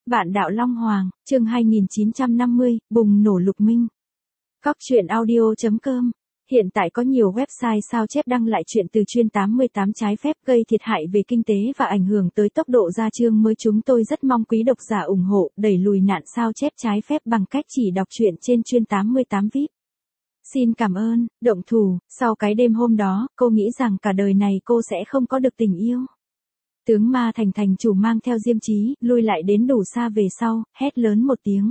Vạn đạo Long Hoàng, chương 2950, bùng nổ Lục Minh. Góc truyện audio.com. Hiện tại có nhiều website sao chép đăng lại chuyện từ chuyên 88 trái phép gây thiệt hại về kinh tế và ảnh hưởng tới tốc độ ra chương mới. Chúng tôi rất mong quý độc giả ủng hộ, đẩy lùi nạn sao chép trái phép bằng cách chỉ đọc truyện trên chuyên 88 VIP. Xin cảm ơn. Động thủ. Sau cái đêm hôm đó, cô nghĩ rằng cả đời này cô sẽ không có được tình yêu. Tướng Ma Thành thành chủ mang theo Diêm Chí, lui lại đến đủ xa về sau, hét lớn một tiếng.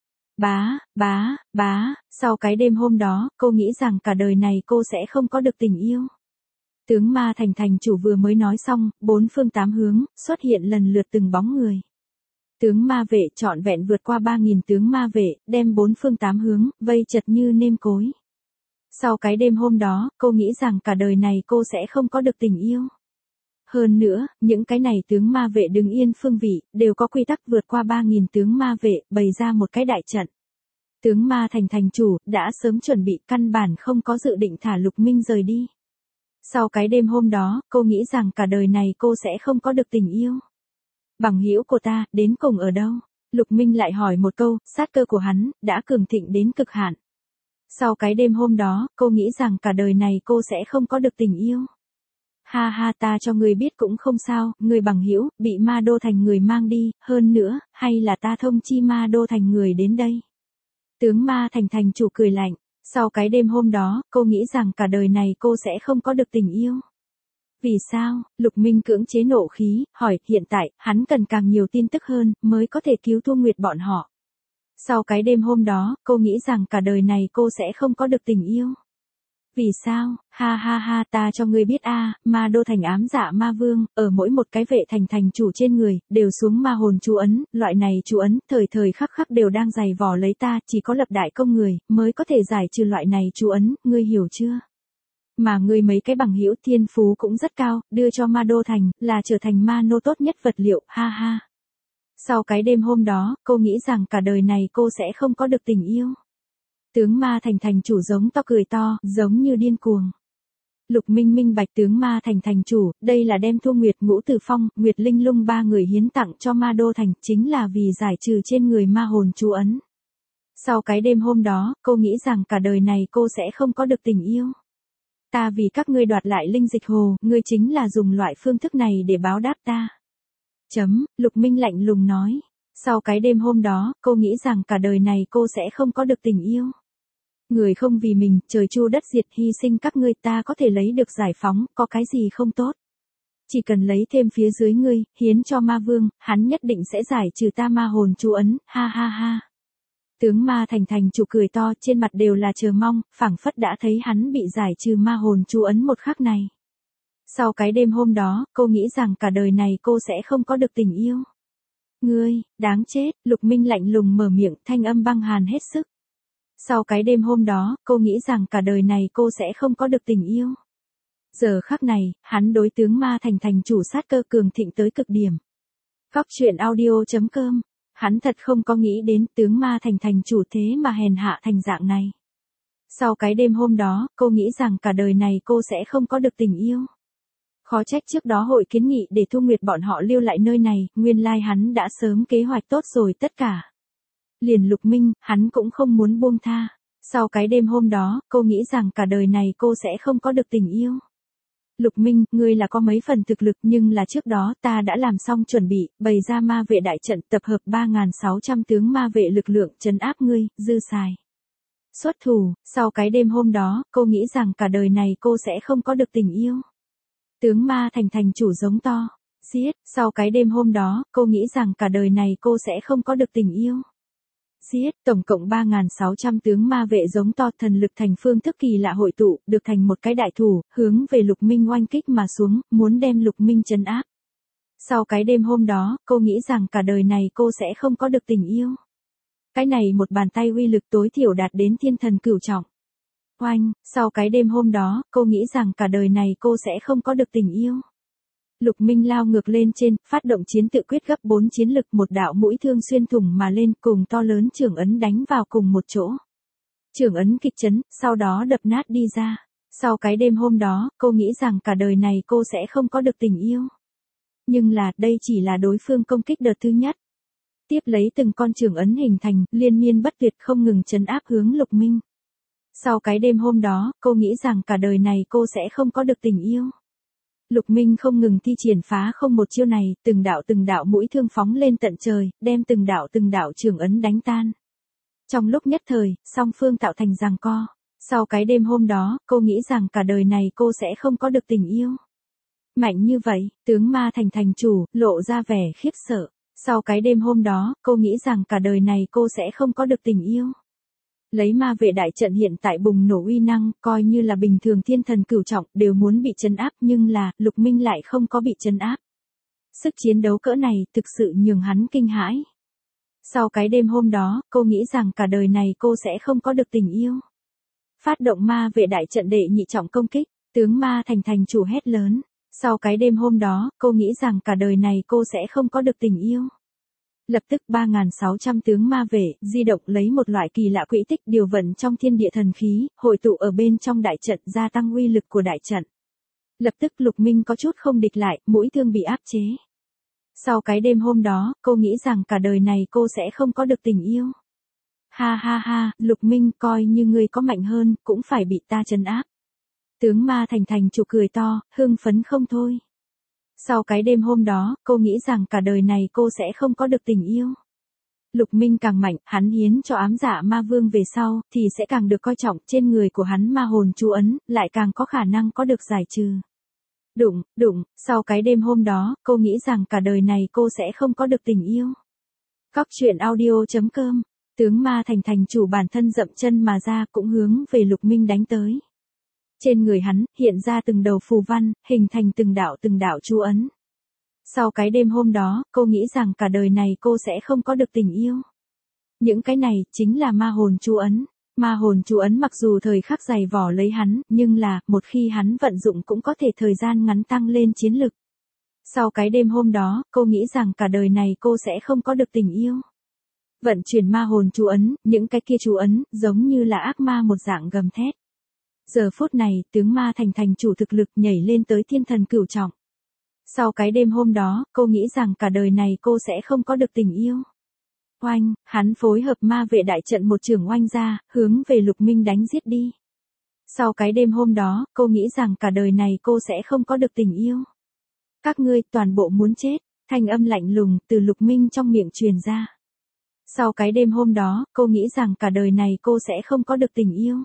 Bá, sau cái đêm hôm đó, cô nghĩ rằng cả đời này cô sẽ không có được tình yêu. Tướng Ma Thành thành chủ vừa mới nói xong, bốn phương tám hướng, xuất hiện lần lượt từng bóng người. Tướng ma vệ trọn vẹn vượt qua 3.000 tướng ma vệ, đem bốn phương tám hướng, vây chật như nêm cối. Sau cái đêm hôm đó, cô nghĩ rằng cả đời này cô sẽ không có được tình yêu. Hơn nữa, những cái này tướng ma vệ đứng yên phương vị, đều có quy tắc vượt qua 3.000 tướng ma vệ, bày ra một cái đại trận. Tướng Ma Thành thành chủ, đã sớm chuẩn bị, căn bản không có dự định thả Lục Minh rời đi. Sau cái đêm hôm đó, cô nghĩ rằng cả đời này cô sẽ không có được tình yêu. Bằng hữu của ta, đến cùng ở đâu? Lục Minh lại hỏi một câu, sát cơ của hắn, đã cường thịnh đến cực hạn. Sau cái đêm hôm đó, cô nghĩ rằng cả đời này cô sẽ không có được tình yêu. Ha, ta cho ngươi biết cũng không sao, ngươi bằng hữu bị Ma Đô Thành người mang đi, hơn nữa, hay là ta thông chi Ma Đô Thành người đến đây. Tướng Ma Thành thành chủ cười lạnh, sau cái đêm hôm đó, cô nghĩ rằng cả đời này cô sẽ không có được tình yêu. Vì sao? Lục Minh cưỡng chế nộ khí, hỏi, hiện tại, hắn cần càng nhiều tin tức hơn, mới có thể cứu Thu Nguyệt bọn họ. Sau cái đêm hôm đó, cô nghĩ rằng cả đời này cô sẽ không có được tình yêu. Vì sao? Ha, ta cho ngươi biết Ma Đô Thành ám dạ ma vương, ở mỗi một cái vệ thành thành chủ trên người, đều xuống ma hồn chú ấn, loại này chú ấn, thời khắc đều đang giày vò lấy ta, chỉ có lập đại công người, mới có thể giải trừ loại này chú ấn, ngươi hiểu chưa? Mà ngươi mấy cái bằng hữu thiên phú cũng rất cao, đưa cho Ma Đô Thành, là trở thành ma nô tốt nhất vật liệu, ha. Sau cái đêm hôm đó, cô nghĩ rằng cả đời này cô sẽ không có được tình yêu. Tướng Ma Thành thành chủ giống to cười to, giống như điên cuồng. Lục Minh minh bạch tướng Ma Thành thành chủ, đây là đem Thu Nguyệt, Ngũ Tử Phong, Nguyệt Linh Lung ba người hiến tặng cho Ma Đô Thành, chính là vì giải trừ trên người ma hồn chú ấn. Sau cái đêm hôm đó, cô nghĩ rằng cả đời này cô sẽ không có được tình yêu. Ta vì các ngươi đoạt lại linh dịch hồ, ngươi chính là dùng loại phương thức này để báo đáp ta. Lục Minh lạnh lùng nói. Sau cái đêm hôm đó, cô nghĩ rằng cả đời này cô sẽ không có được tình yêu. Người không vì mình, trời chu đất diệt, hy sinh các ngươi, ta có thể lấy được giải phóng, có cái gì không tốt. Chỉ cần lấy thêm phía dưới ngươi, hiến cho ma vương, hắn nhất định sẽ giải trừ ta ma hồn chú ấn, ha. Tướng Ma Thành thành chủ cười to, trên mặt đều là chờ mong, phảng phất đã thấy hắn bị giải trừ ma hồn chú ấn một khắc này. Sau cái đêm hôm đó, cô nghĩ rằng cả đời này cô sẽ không có được tình yêu. Ngươi, đáng chết, Lục Minh lạnh lùng mở miệng, thanh âm băng hàn hết sức. Sau cái đêm hôm đó, cô nghĩ rằng cả đời này cô sẽ không có được tình yêu. Giờ khắc này, hắn đối tướng Ma Thành thành chủ sát cơ cường thịnh tới cực điểm. Góc truyện audio.com. Hắn thật không có nghĩ đến tướng Ma Thành thành chủ thế mà hèn hạ thành dạng này. Sau cái đêm hôm đó, cô nghĩ rằng cả đời này cô sẽ không có được tình yêu. Khó trách trước đó hội kiến nghị để Thu Nguyệt bọn họ lưu lại nơi này, nguyên lai hắn đã sớm kế hoạch tốt rồi tất cả. Liền Lục Minh, hắn cũng không muốn buông tha. Sau cái đêm hôm đó, cô nghĩ rằng cả đời này cô sẽ không có được tình yêu. Lục Minh, ngươi là có mấy phần thực lực, nhưng là trước đó ta đã làm xong chuẩn bị, bày ra ma vệ đại trận, tập hợp 3.600 tướng ma vệ lực lượng trấn áp ngươi, dư xài. Xuất thủ. Sau cái đêm hôm đó, cô nghĩ rằng cả đời này cô sẽ không có được tình yêu. Tướng Ma Thành thành chủ giống to. Giết. Sau cái đêm hôm đó, cô nghĩ rằng cả đời này cô sẽ không có được tình yêu. Giết. Tổng cộng 3.600 tướng ma vệ giống to, thần lực thành phương thức kỳ lạ hội tụ, được thành một cái đại thủ, hướng về Lục Minh oanh kích mà xuống, muốn đem Lục Minh trấn áp. Sau cái đêm hôm đó, cô nghĩ rằng cả đời này cô sẽ không có được tình yêu. Cái này một bàn tay uy lực tối thiểu đạt đến thiên thần cửu trọng. Oanh. Sau cái đêm hôm đó, cô nghĩ rằng cả đời này cô sẽ không có được tình yêu. Lục Minh lao ngược lên trên, phát động chiến tự quyết gấp 4 chiến lực, một đạo mũi thương xuyên thủng mà lên, cùng to lớn chưởng ấn đánh vào cùng một chỗ. Chưởng ấn kịch chấn, sau đó đập nát đi ra. Sau cái đêm hôm đó, cô nghĩ rằng cả đời này cô sẽ không có được tình yêu. Nhưng là, đây chỉ là đối phương công kích đợt thứ nhất. Tiếp lấy từng con trường ấn hình thành, liên miên bất tuyệt không ngừng trấn áp hướng Lục Minh. Sau cái đêm hôm đó, cô nghĩ rằng cả đời này cô sẽ không có được tình yêu. Lục Minh không ngừng thi triển phá không một chiêu này, từng đạo mũi thương phóng lên tận trời, đem từng đạo trường ấn đánh tan. Trong lúc nhất thời, song phương tạo thành giằng co. Sau cái đêm hôm đó, cô nghĩ rằng cả đời này cô sẽ không có được tình yêu. Mạnh như vậy, tướng ma thành thành chủ, lộ ra vẻ khiếp sợ. Sau cái đêm hôm đó, cô nghĩ rằng cả đời này cô sẽ không có được tình yêu. Lấy ma vệ đại trận hiện tại bùng nổ uy năng, coi như là bình thường thiên thần cửu trọng đều muốn bị trấn áp, nhưng là, Lục Minh lại không có bị trấn áp. Sức chiến đấu cỡ này thực sự nhường hắn kinh hãi. Sau cái đêm hôm đó, cô nghĩ rằng cả đời này cô sẽ không có được tình yêu. Phát động ma vệ đại trận đệ nhị trọng công kích, tướng ma thành thành chủ hét lớn. Sau cái đêm hôm đó, cô nghĩ rằng cả đời này cô sẽ không có được tình yêu. Lập tức 3.600 tướng ma vệ, di động lấy một loại kỳ lạ quỹ tích điều vận trong thiên địa thần khí, hội tụ ở bên trong đại trận gia tăng uy lực của đại trận. Lập tức Lục Minh có chút không địch lại, mũi thương bị áp chế. Sau cái đêm hôm đó, cô nghĩ rằng cả đời này cô sẽ không có được tình yêu. Ha ha ha, Lục Minh, coi như ngươi có mạnh hơn, cũng phải bị ta trấn áp. Tướng ma thành thành chủ cười to, hưng phấn không thôi. Sau cái đêm hôm đó, cô nghĩ rằng cả đời này cô sẽ không có được tình yêu. Lục Minh càng mạnh, hắn hiến cho ám dạ ma vương về sau, thì sẽ càng được coi trọng, trên người của hắn ma hồn chú ấn, lại càng có khả năng có được giải trừ. Đụng, sau cái đêm hôm đó, cô nghĩ rằng cả đời này cô sẽ không có được tình yêu. Cóc truyện audio.com, tướng ma thành thành chủ bản thân dậm chân mà ra cũng hướng về Lục Minh đánh tới. Trên người hắn, hiện ra từng đầu phù văn, hình thành từng đạo chú ấn. Sau cái đêm hôm đó, cô nghĩ rằng cả đời này cô sẽ không có được tình yêu. Những cái này, chính là ma hồn chú ấn. Ma hồn chú ấn mặc dù thời khắc dày vỏ lấy hắn, nhưng là, một khi hắn vận dụng cũng có thể thời gian ngắn tăng lên chiến lực. Sau cái đêm hôm đó, cô nghĩ rằng cả đời này cô sẽ không có được tình yêu. Vận chuyển ma hồn chú ấn, những cái kia chú ấn, giống như là ác ma một dạng gầm thét. Giờ phút này, tướng ma thành thành chủ thực lực nhảy lên tới thiên thần cửu trọng. Sau cái đêm hôm đó, cô nghĩ rằng cả đời này cô sẽ không có được tình yêu. Oanh, hắn phối hợp ma vệ đại trận một trường oanh ra, hướng về Lục Minh đánh giết đi. Sau cái đêm hôm đó, cô nghĩ rằng cả đời này cô sẽ không có được tình yêu. Các ngươi toàn bộ muốn chết, thanh âm lạnh lùng từ Lục Minh trong miệng truyền ra. Sau cái đêm hôm đó, cô nghĩ rằng cả đời này cô sẽ không có được tình yêu.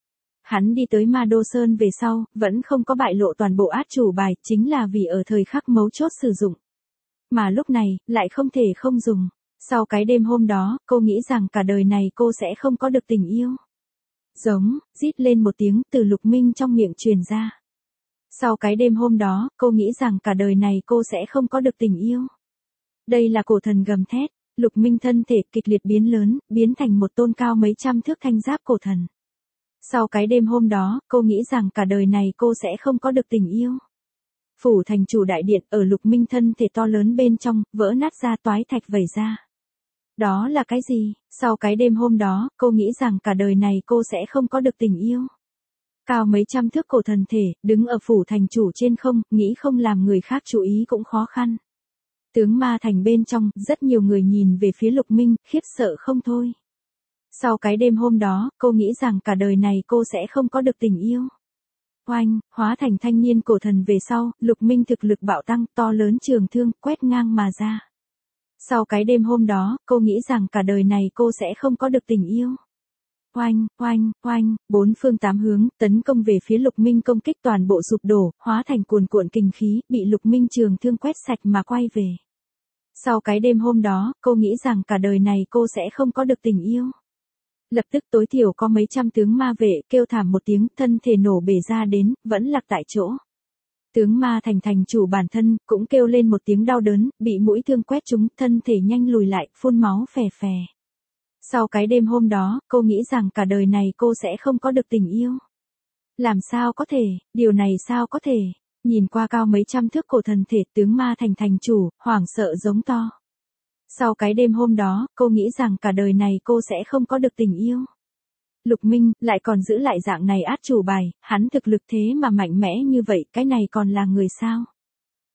Hắn đi tới Ma Đô Sơn về sau, vẫn không có bại lộ toàn bộ át chủ bài, chính là vì ở thời khắc mấu chốt sử dụng. Mà lúc này, lại không thể không dùng. Sau cái đêm hôm đó, cô nghĩ rằng cả đời này cô sẽ không có được tình yêu. Giống, rít lên một tiếng từ Lục Minh trong miệng truyền ra. Sau cái đêm hôm đó, cô nghĩ rằng cả đời này cô sẽ không có được tình yêu. Đây là cổ thần gầm thét, Lục Minh thân thể kịch liệt biến lớn, biến thành một tôn cao mấy trăm thước thanh giáp cổ thần. Sau cái đêm hôm đó, cô nghĩ rằng cả đời này cô sẽ không có được tình yêu. Phủ thành chủ đại điện ở Lục Minh thân thể to lớn bên trong, vỡ nát ra toái thạch vẩy ra. Đó là cái gì? Sau cái đêm hôm đó, cô nghĩ rằng cả đời này cô sẽ không có được tình yêu. Cao mấy trăm thước cổ thần thể, đứng ở phủ thành chủ trên không, nghĩ không làm người khác chú ý cũng khó khăn. Tướng ma thành bên trong, rất nhiều người nhìn về phía Lục Minh, khiếp sợ không thôi. Sau cái đêm hôm đó, cô nghĩ rằng cả đời này cô sẽ không có được tình yêu. Oanh, hóa thành thanh niên cổ thần về sau, Lục Minh thực lực bạo tăng, to lớn trường thương, quét ngang mà ra. Sau cái đêm hôm đó, cô nghĩ rằng cả đời này cô sẽ không có được tình yêu. Oanh, bốn phương tám hướng, tấn công về phía Lục Minh, công kích toàn bộ sụp đổ, hóa thành cuồn cuộn kình khí, bị Lục Minh trường thương quét sạch mà quay về. Sau cái đêm hôm đó, cô nghĩ rằng cả đời này cô sẽ không có được tình yêu. Lập tức tối thiểu có mấy trăm tướng ma vệ, kêu thảm một tiếng, thân thể nổ bể ra đến, vẫn lạc tại chỗ. Tướng ma thành thành chủ bản thân, cũng kêu lên một tiếng đau đớn, bị mũi thương quét trúng, thân thể nhanh lùi lại, phun máu phè phè. Sau cái đêm hôm đó, cô nghĩ rằng cả đời này cô sẽ không có được tình yêu. Làm sao có thể, điều này sao có thể, nhìn qua cao mấy trăm thước cổ thần thể, tướng ma thành thành chủ, hoảng sợ giống to. Sau cái đêm hôm đó, cô nghĩ rằng cả đời này cô sẽ không có được tình yêu. Lục Minh, lại còn giữ lại dạng này át chủ bài, hắn thực lực thế mà mạnh mẽ như vậy, cái này còn là người sao?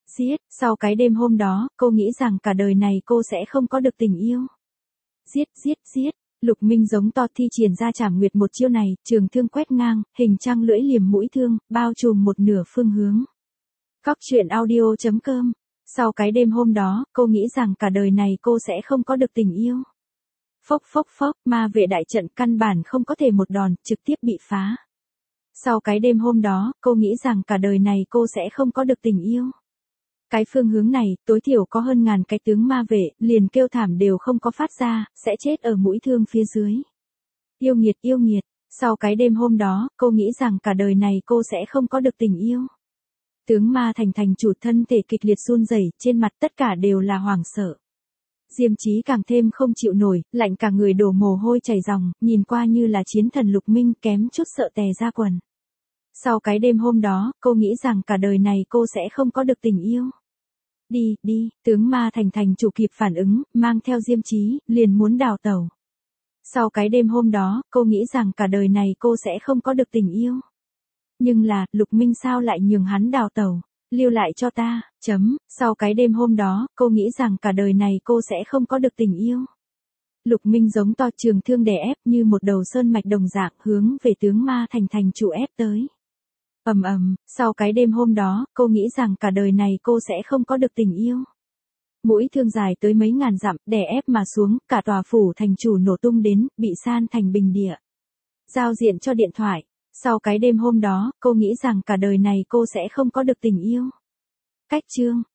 Giết, sau cái đêm hôm đó, cô nghĩ rằng cả đời này cô sẽ không có được tình yêu. Giết, giết, giết. Lục Minh giống to thi triển ra Trảm Nguyệt một chiêu này, trường thương quét ngang, hình trăng lưỡi liềm mũi thương, bao trùm một nửa phương hướng. Cóc truyện audio.com. Sau cái đêm hôm đó, cô nghĩ rằng cả đời này cô sẽ không có được tình yêu. Phốc phốc phốc, ma vệ đại trận căn bản không có thể một đòn, trực tiếp bị phá. Sau cái đêm hôm đó, cô nghĩ rằng cả đời này cô sẽ không có được tình yêu. Cái phương hướng này, tối thiểu có hơn ngàn cái tướng ma vệ, liền kêu thảm đều không có phát ra, sẽ chết ở mũi thương phía dưới. Yêu nghiệt, yêu nghiệt. Sau cái đêm hôm đó, cô nghĩ rằng cả đời này cô sẽ không có được tình yêu. Tướng ma thành chủ thân thể kịch liệt run rẩy, trên mặt tất cả đều là hoảng sợ. Diêm Chí càng thêm không chịu nổi, lạnh cả người đổ mồ hôi chảy ròng, nhìn qua như là chiến thần Lục Minh, kém chút sợ tè ra quần. Sau cái đêm hôm đó, cô nghĩ rằng cả đời này cô sẽ không có được tình yêu. Đi, đi, tướng ma thành chủ kịp phản ứng, mang theo Diêm Chí, liền muốn đào tẩu. Sau cái đêm hôm đó, cô nghĩ rằng cả đời này cô sẽ không có được tình yêu. Nhưng là, Lục Minh sao lại nhường hắn đào tẩu, lưu lại cho ta, sau cái đêm hôm đó, cô nghĩ rằng cả đời này cô sẽ không có được tình yêu. Lục Minh giống to trường thương đè ép như một đầu sơn mạch đồng dạng hướng về tướng ma thành chủ ép tới. Sau cái đêm hôm đó, cô nghĩ rằng cả đời này cô sẽ không có được tình yêu. Mũi thương dài tới mấy ngàn dặm, đè ép mà xuống, cả tòa phủ thành chủ nổ tung đến, bị san thành bình địa. Giao diện cho điện thoại. Sau cái đêm hôm đó, cô nghĩ rằng cả đời này cô sẽ không có được tình yêu. Cách chương.